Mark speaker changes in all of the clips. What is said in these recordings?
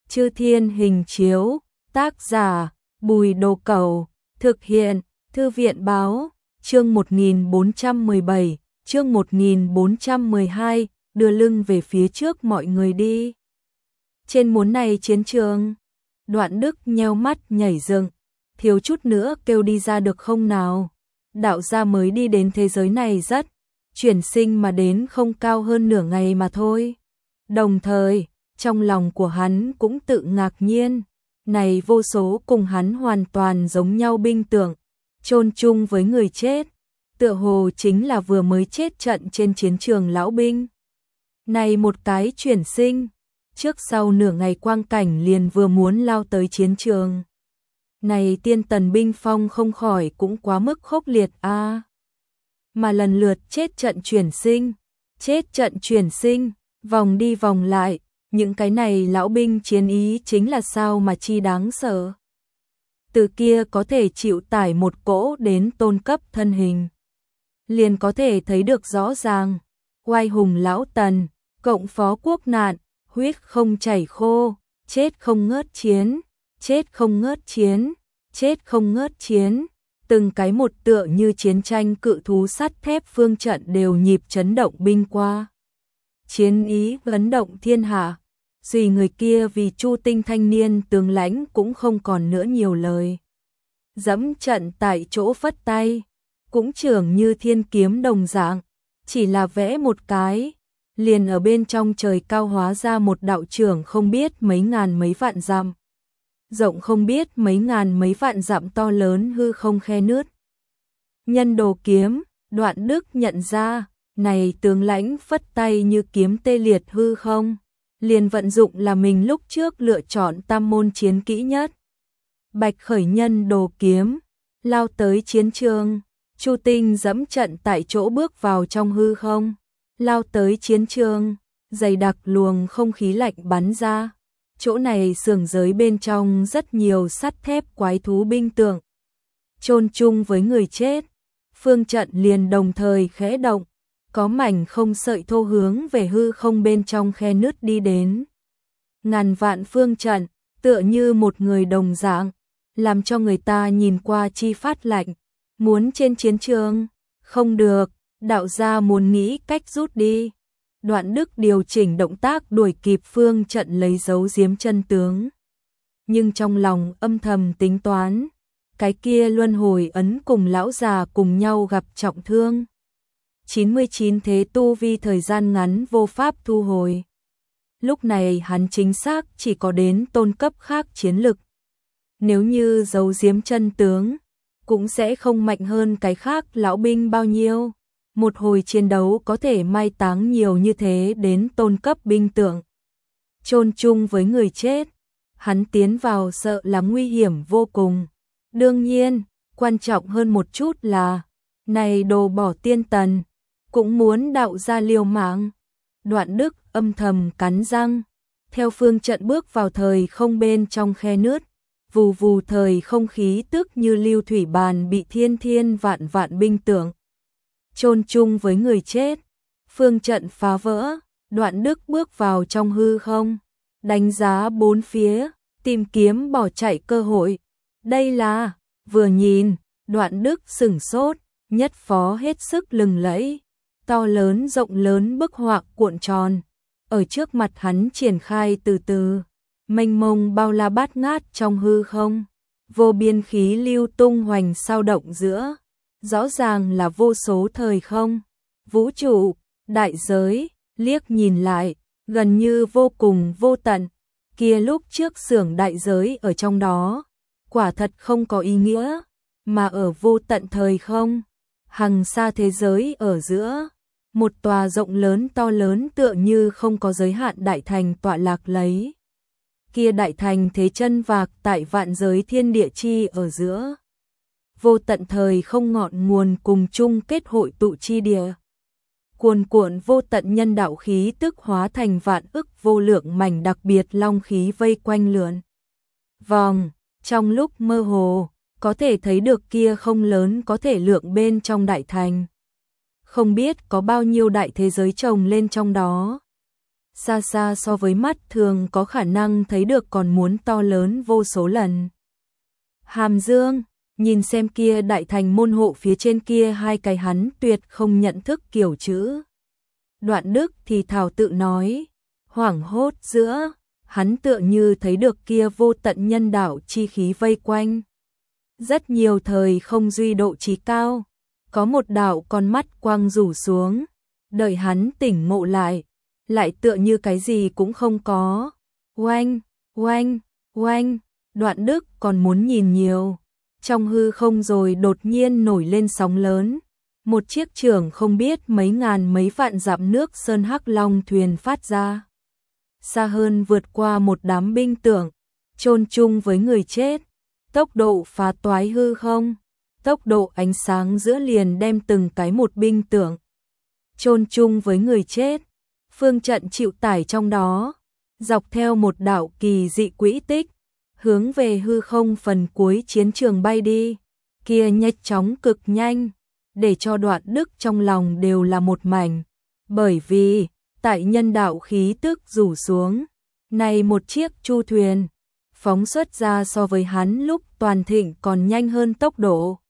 Speaker 1: Chư Thiên Hình Chiếu, tác giả Bùi Đồ Cẩu, thực hiện Thư viện Báo, chương 1417, chương 1412, đưa lưng về phía trước mọi người đi. Trên muốn này chiến trường, Đoạn Đức nheo mắt nhảy dựng, thiếu chút nữa kêu đi ra được không nào. Đạo gia mới đi đến thế giới này rất chuyển sinh mà đến không cao hơn nửa ngày mà thôi. Đồng thời, trong lòng của hắn cũng tự ngạc nhiên, này vô số cùng hắn hoàn toàn giống nhau binh tượng, chôn chung với người chết, tựa hồ chính là vừa mới chết trận trên chiến trường lão binh. Này một cái chuyển sinh, trước sau nửa ngày quang cảnh liền vừa muốn lao tới chiến trường. Này tiên tần binh phong không khỏi cũng quá mức khốc liệt a. Mà lần lượt chết trận chuyển sinh, vòng đi vòng lại, những cái này lão binh chiến ý chính là sao mà chi đáng sợ. Từ kia có thể chịu tải một cỗ đến tôn cấp thân hình, liền có thể thấy được rõ ràng, oai hùng lão tần, cộng phó quốc nạn, huyết không chảy khô, chết không ngớt chiến, chết không ngớt chiến, chết không ngớt chiến, từng cái một tựa như chiến tranh cự thú sắt thép phương trận đều nhịp chấn động binh qua. Chiến ý ấn động thiên hạ, duy người kia vì Chu Tinh thanh niên tướng lãnh cũng không còn nữa nhiều lời. Dẫm trận tại chỗ phất tay, cũng trưởng như thiên kiếm đồng dạng, chỉ là vẽ một cái, liền ở bên trong trời cao hóa ra một đạo trưởng không biết mấy ngàn mấy vạn dặm, rộng không biết mấy ngàn mấy vạn dặm to lớn hư không khe nứt. Nhân đồ kiếm, Đoạn Đức nhận ra, này tướng lãnh phất tay như kiếm tê liệt hư không, liền vận dụng là mình lúc trước lựa chọn tam môn chiến kỹ nhất. Bạch khởi nhân đồ kiếm, lao tới chiến trường, Chu Tinh dẫm trận tại chỗ bước vào trong hư không, lao tới chiến trường, dày đặc luồng không khí lạnh bắn ra. Chỗ này xưởng giới bên trong rất nhiều sắt thép quái thú binh tượng, chôn chung với người chết. Phương trận liền đồng thời khẽ động, có mảnh không sợi thô hướng về hư không bên trong khe nứt đi đến. Ngàn vạn phương trận, tựa như một người đồng dạng, làm cho người ta nhìn qua chi phát lạnh. Muốn trên chiến trường, không được, đạo gia muốn nghĩ cách rút đi. Đoạn Đức điều chỉnh động tác đuổi kịp phương trận lấy dấu giếm chân tướng. Nhưng trong lòng âm thầm tính toán, cái kia luân hồi ấn cùng lão già cùng nhau gặp trọng thương. 99 thế tu vi thời gian ngắn vô pháp thu hồi. Lúc này hắn chính xác chỉ có đến tôn cấp khác chiến lực. Nếu như giấu giếm chân tướng, cũng sẽ không mạnh hơn cái khác lão binh bao nhiêu. Một hồi chiến đấu có thể mai táng nhiều như thế đến tôn cấp binh tượng, chôn chung với người chết, hắn tiến vào sợ là nguy hiểm vô cùng. Đương nhiên, quan trọng hơn một chút là, này đồ bỏ tiên tần, cũng muốn đạo ra liều mạng. Đoạn Đức âm thầm cắn răng, theo phương trận bước vào thời không bên trong khe nứt, vù vù thời không khí tức như lưu thủy bàn bị thiên thiên vạn vạn binh tượng chôn chung với người chết. Phương trận phá vỡ, Đoạn Đức bước vào trong hư không, đánh giá bốn phía, tìm kiếm bỏ chạy cơ hội. Đây là, vừa nhìn, Đoạn Đức sửng sốt, nhất phó hết sức lừng lẫy, to lớn rộng lớn bức họa cuộn tròn, ở trước mặt hắn triển khai từ từ, mênh mông bao la bát ngát trong hư không, vô biên khí lưu tung hoành sao động giữa. Rõ ràng là vô số thời không, vũ trụ, đại giới, liếc nhìn lại, gần như vô cùng vô tận. Kia lúc trước xưởng đại giới ở trong đó, quả thật không có ý nghĩa, mà ở vô tận thời không, hằng xa thế giới ở giữa, một tòa rộng lớn to lớn tựa như không có giới hạn đại thành tọa lạc lấy. Kia đại thành thế chân vạc tại vạn giới thiên địa chi ở giữa. Vô tận thời không ngọn nguồn cùng chung kết hội tụ chi địa. Cuồn cuộn vô tận nhân đạo khí tức hóa thành vạn ức vô lượng mảnh đặc biệt long khí vây quanh lượn vòng, trong lúc mơ hồ, có thể thấy được kia không lớn có thể lượng bên trong đại thành. Không biết có bao nhiêu đại thế giới chồng lên trong đó. xa xa so với mắt thường có khả năng thấy được còn muốn to lớn vô số lần. Hàm Dương, nhìn xem kia đại thành môn hộ phía trên kia hai cái hắn tuyệt không nhận thức kiểu chữ. Đoạn Đức thì thảo tự nói, hoảng hốt giữa, hắn tựa như thấy được kia vô tận nhân đạo chi khí vây quanh. Rất nhiều thời không duy độ trí cao, có một đạo con mắt quang rủ xuống, đợi hắn tỉnh ngộ lại tựa như cái gì cũng không có. Oanh, oanh, oanh, Đoạn Đức còn muốn nhìn nhiều. Trong hư không rồi đột nhiên nổi lên sóng lớn. Một chiếc chưởng không biết mấy ngàn mấy vạn dặm nước sơn hắc long thuyền phát ra. Xa hơn vượt qua một đám binh tượng, chôn chung với người chết. Tốc độ phá toái hư không, tốc độ ánh sáng giữa liền đem từng cái một binh tượng chôn chung với người chết. Phương trận chịu tải trong đó, dọc theo một đạo kỳ dị quỹ tích, hướng về hư không phần cuối chiến trường bay đi, kia nhanh chóng cực nhanh, để cho Đoạn Đức trong lòng đều là một mảnh, bởi vì tại nhân đạo khí tức rủ xuống, này một chiếc chu thuyền phóng xuất ra so với hắn lúc toàn thịnh còn nhanh hơn tốc độ.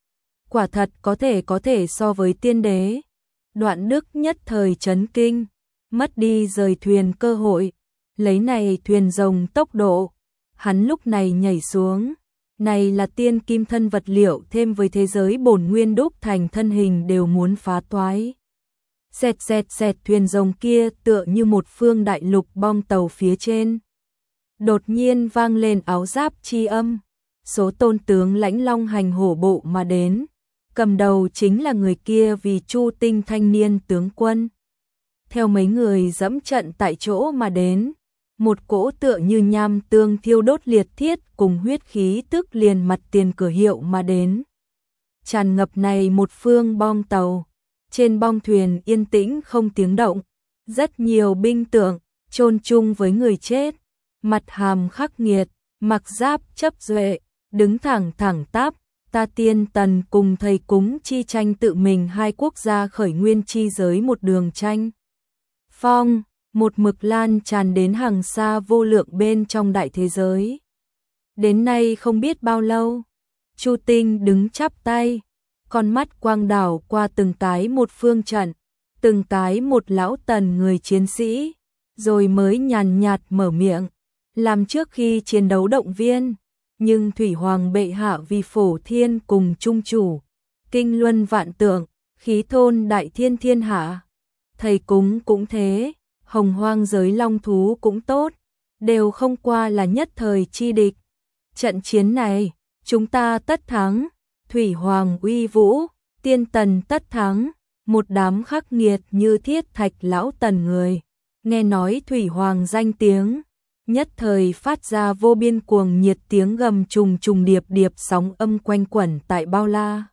Speaker 1: Quả thật có thể so với tiên đế. Đoạn Đức nhất thời chấn kinh, mất đi rời thuyền cơ hội, lấy này thuyền rồng tốc độ, hắn lúc này nhảy xuống, này là tiên kim thân vật liệu thêm với thế giới bổn nguyên đúc thành thân hình đều muốn phá toái. Xẹt xẹt xẹt, thuyền rồng kia tựa như một phương đại lục bom tàu phía trên. Đột nhiên vang lên áo giáp chi âm, số tôn tướng lãnh long hành hổ bộ mà đến, cầm đầu chính là người kia vì Chu Tinh thanh niên tướng quân. Theo mấy người dẫm trận tại chỗ mà đến, một cỗ tựa như nham tương thiêu đốt liệt thiết cùng huyết khí tức liền mặt tiền cửa hiệu mà đến. Tràn ngập này một phương bom tàu, trên bong thuyền yên tĩnh không tiếng động, rất nhiều binh tượng chôn chung với người chết, mặt hàm khắc nghiệt, mặc giáp chấp duệ, đứng thẳng thẳng tắp. Ta Tiên Tần cùng thầy cúng chi tranh tự mình hai quốc gia khởi nguyên chi giới một đường tranh. Phong, một mực lan tràn đến hàng xa vô lượng bên trong đại thế giới. Đến nay không biết bao lâu, Chu Tinh đứng chắp tay, con mắt quang đảo qua từng cái một phương trận, từng cái một lão tần người chiến sĩ, rồi mới nhàn nhạt mở miệng, làm trước khi chiến đấu động viên. Nhưng Thủy Hoàng bệ hạ vì phổ thiên cùng trung chủ, kinh luân vạn tượng, khí thôn đại thiên thiên hạ. Thầy cúng cũng thế, hồng hoang giới long thú cũng tốt, đều không qua là nhất thời chi địch. Trận chiến này, chúng ta tất thắng, Thủy Hoàng uy vũ, Tiên Tần tất thắng. Một đám khắc nghiệt như thiết thạch lão tần người, nghe nói Thủy Hoàng danh tiếng, nhất thời phát ra vô biên cuồng nhiệt, tiếng gầm trùng trùng điệp điệp sóng âm quanh quẩn tại bao la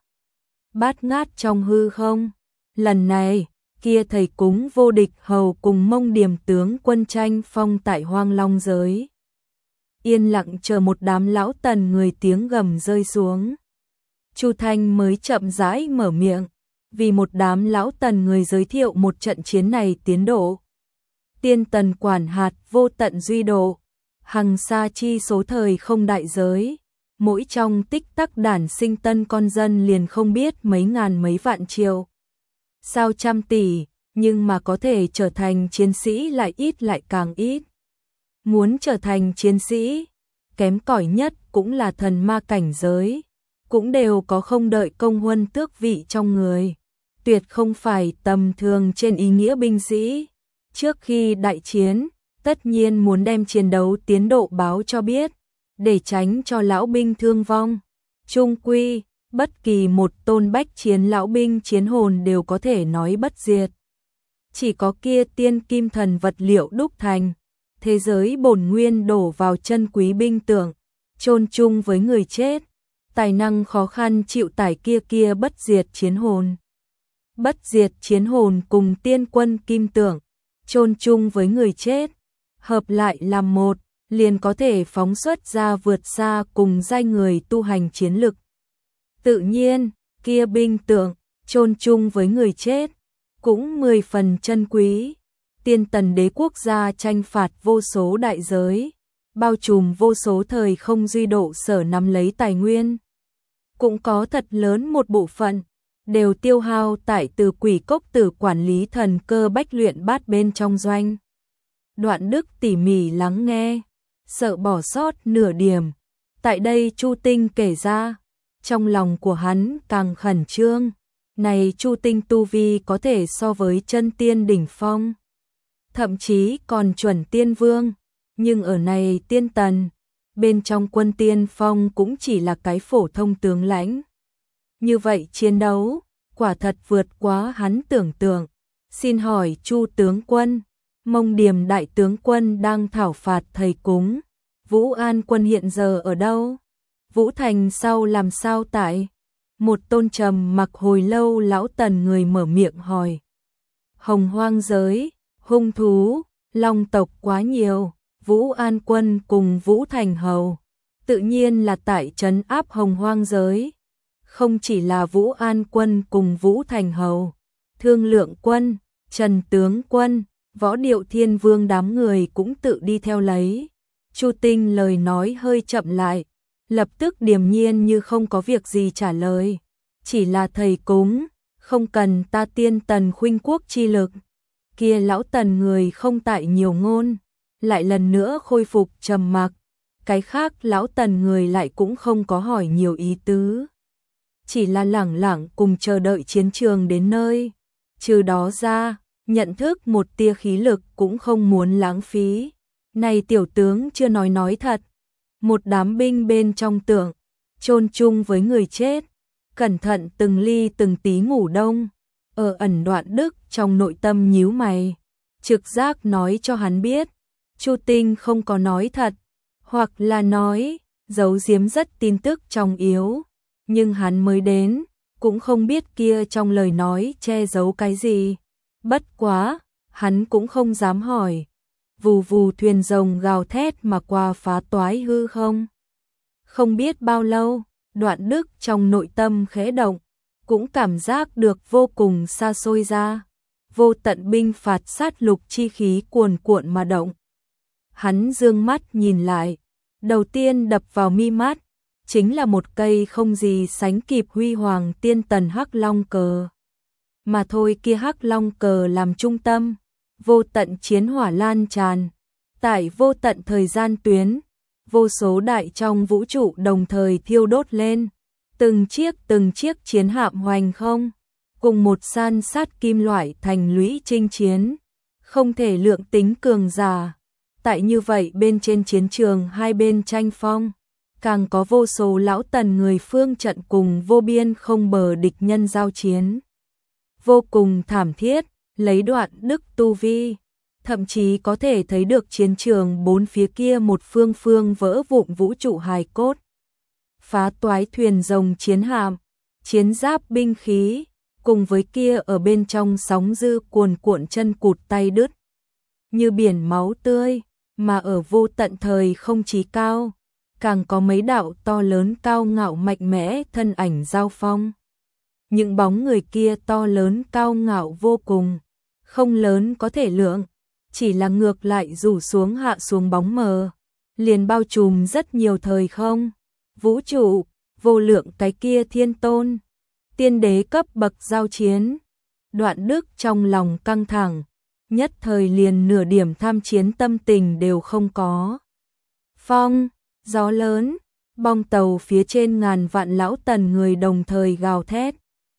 Speaker 1: bát ngát trong hư không. Lần này, kia thầy cúng vô địch hầu cùng Mông Điềm tướng quân tranh phong tại Hoang Long giới. Yên lặng chờ một đám lão tần người tiếng gầm rơi xuống. Chu Thanh mới chậm rãi mở miệng, vì một đám lão tần người giới thiệu một trận chiến này tiến độ. Tiên Tần quản hạt vô tận duy độ, hằng xa chi số thời không đại giới, mỗi trong tích tắc đản sinh tân con dân liền không biết mấy ngàn mấy vạn triệu, sao trăm tỷ, nhưng mà có thể trở thành chiến sĩ lại ít lại càng ít. Muốn trở thành chiến sĩ, kém cỏi nhất cũng là thần ma cảnh giới, cũng đều có không đợi công huân tước vị trong người, tuyệt không phải tầm thường trên ý nghĩa binh sĩ. Trước khi đại chiến, tất nhiên muốn đem chiến đấu tiến độ báo cho biết, để tránh cho lão binh thương vong. Trung quy, bất kỳ một tôn bách chiến lão binh chiến hồn đều có thể nói bất diệt. Chỉ có kia tiên kim thần vật liệu đúc thành, thế giới bổn nguyên đổ vào chân quý binh tượng, chôn chung với người chết, tài năng khó khăn chịu tải kia bất diệt chiến hồn. Bất diệt chiến hồn cùng tiên quân kim tượng, chôn chung với người chết, hợp lại làm một, liền có thể phóng xuất ra vượt xa cùng giai người tu hành chiến lực. Tự nhiên, kia binh tượng, chôn chung với người chết, cũng 10 phần chân quý. Tiên Tần đế quốc gia tranh phạt vô số đại giới, bao trùm vô số thời không duy độ sở nắm lấy tài nguyên. Cũng có thật lớn một bộ phận, đều tiêu hao tại từ Quỷ Cốc Tử quản lý thần cơ bách luyện bát bên trong doanh. Đoạn Đức tỉ mỉ lắng nghe, sợ bỏ sót nửa điểm. Tại đây Chu Tinh kể ra, trong lòng của hắn càng khẩn trương. Này Chu Tinh tu vi có thể so với chân tiên đỉnh phong, thậm chí còn chuẩn tiên vương, nhưng ở này Tiên Tần, bên trong quân tiên phong cũng chỉ là cái phổ thông tướng lãnh. Như vậy chiến đấu, quả thật vượt quá hắn tưởng tượng. Xin hỏi Chu tướng quân, Mông Điềm đại tướng quân đang thảo phạt thầy cúng, Vũ An quân hiện giờ ở đâu? Vũ Thành sau làm sao tại? Một tôn trầm mặc hồi lâu lão Tần người mở miệng hỏi. Hồng Hoang giới, hung thú, long tộc quá nhiều, Vũ An quân cùng Vũ Thành hầu, tự nhiên là tại trấn áp Hồng Hoang giới. Không chỉ là Vũ An quân cùng Vũ Thành hầu, Thương Lượng quân, Trần tướng quân, Võ Điệu Thiên Vương đám người cũng tự đi theo lấy. Chu Tinh lời nói hơi chậm lại, lập tức điềm nhiên như không có việc gì trả lời. Chỉ là thầy cúng, không cần ta Tiên Tần khuynh quốc chi lực. Kia lão Tần người không tại nhiều ngôn, lại lần nữa khôi phục trầm mặc. Cái khác lão Tần người lại cũng không có hỏi nhiều ý tứ, chỉ là lẳng lặng cùng chờ đợi chiến trường đến nơi. Trừ đó ra, nhận thức một tia khí lực cũng không muốn lãng phí. Này tiểu tướng chưa nói thật, một đám binh bên trong tượng, chôn chung với người chết, cẩn thận từng ly từng tí ngủ đông. Ở ẩn Đoạn Đức trong nội tâm nhíu mày, trực giác nói cho hắn biết, Chu Tinh không có nói thật, hoặc là nói, giấu giếm rất tin tức trọng yếu, nhưng hắn mới đến, cũng không biết kia trong lời nói che giấu cái gì. Bất quá, hắn cũng không dám hỏi. Vù vù thuyền rồng gào thét mà qua phá toái hư không. Không biết bao lâu, Đoạn Đức trong nội tâm khẽ động, cũng cảm giác được vô cùng xa xôi ra. Vô tận binh phạt sát lục chi khí cuồn cuộn mà động. Hắn dương mắt nhìn lại, đầu tiên đập vào mi mắt, chính là một cây không gì sánh kịp huy hoàng Tiên Tần hắc long cờ. Mà thôi, kia hắc long cờ làm trung tâm, vô tận chiến hỏa lan tràn, tại vô tận thời gian tuyến, vô số đại trong vũ trụ đồng thời thiêu đốt lên, từng chiếc chiến hạm hoành không, cùng một san sát kim loại thành lũy chinh chiến, không thể lượng tính cường giả. Tại như vậy bên trên chiến trường hai bên tranh phong, càng có vô số lão Tần người phương trận cùng vô biên không bờ địch nhân giao chiến. Vô cùng thảm thiết, lấy Đoạn Đức tu vi, thậm chí có thể thấy được chiến trường bốn phía kia một phương phương vỡ vụn vũ trụ hài cốt. Phá toái thuyền rồng chiến hạm, chiến giáp binh khí, cùng với kia ở bên trong sóng dư cuồn cuộn chân cụt tay đứt. Như biển máu tươi, mà ở vô tận thời không chí cao, càng có mấy đạo to lớn cao ngạo mạnh mẽ thân ảnh giao phong. Những bóng người kia to lớn cao ngạo vô cùng, không lớn có thể lượng, chỉ là ngược lại rủ xuống hạ xuống bóng mờ, liền bao trùm rất nhiều thời không, vũ trụ, vô lượng cái kia thiên tôn, tiên đế cấp bậc giao chiến. Đoạn Đức trong lòng căng thẳng, nhất thời liền nửa điểm tham chiến tâm tình đều không có. Phong, gió lớn, bong tàu phía trên ngàn vạn lão Tần người đồng thời gào thét.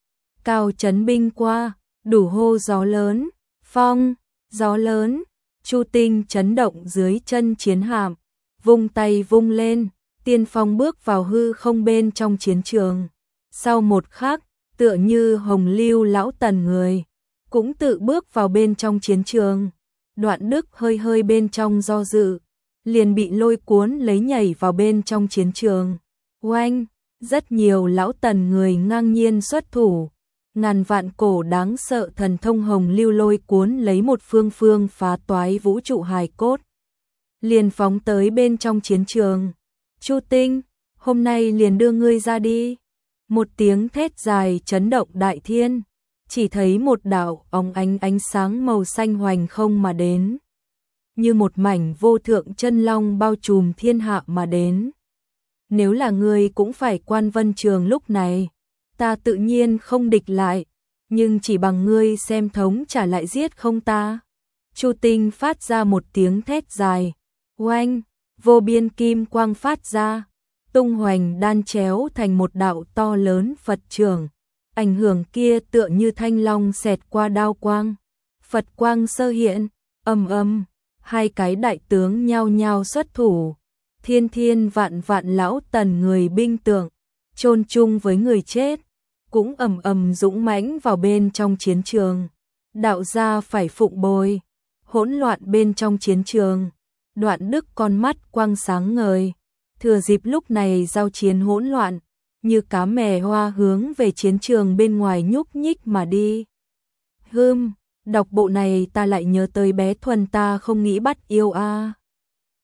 Speaker 1: Cao chấn binh qua, đủ hô gió lớn, phong, gió lớn. Chu Tinh chấn động dưới chân chiến hạm, vung tay vung lên, tiên phong bước vào hư không bên trong chiến trường. Sau một khắc, tựa như hồng lưu lão Tần người, cũng tự bước vào bên trong chiến trường. Đoạn Đức hơi bên trong do dự, liền bị lôi cuốn lấy nhảy vào bên trong chiến trường. Oanh, rất nhiều lão Tần người ngang nhiên xuất thủ. Ngàn vạn cổ đáng sợ thần thông hồng lưu lôi cuốn lấy một phương phá toái vũ trụ hài cốt, liền phóng tới bên trong chiến trường. Chu Tinh, hôm nay liền đưa ngươi ra đi. Một tiếng thét dài chấn động đại thiên, chỉ thấy một đạo óng ánh sáng màu xanh hoành không mà đến, như một mảnh vô thượng chân long bao trùm thiên hạ mà đến. Nếu là ngươi cũng phải Quan Vân Trường lúc này, ta tự nhiên không địch lại, nhưng chỉ bằng ngươi xem thống trả lại giết không ta. Chu Tinh phát ra một tiếng thét dài, oanh, vô biên kim quang phát ra, tung hoành đan chéo thành một đạo to lớn Phật trưởng. Ảnh hưởng kia tựa như thanh long xẹt qua đao quang, Phật quang sơ hiện, ầm, hai cái đại tướng nhao nhao xuất thủ, thiên thiên vạn vạn lão tần người binh tượng, chôn chung với người chết, cũng ầm dũng mãnh vào bên trong chiến trường. Đạo gia phải phụng bồi, hỗn loạn bên trong chiến trường, Đoạn Đức con mắt quang sáng ngời, thừa dịp lúc này giao chiến hỗn loạn, như cá mè hoa hướng về chiến trường bên ngoài nhúc nhích mà đi. Đọc bộ này ta lại nhớ tới bé Thuần ta không nghĩ bắt yêu a.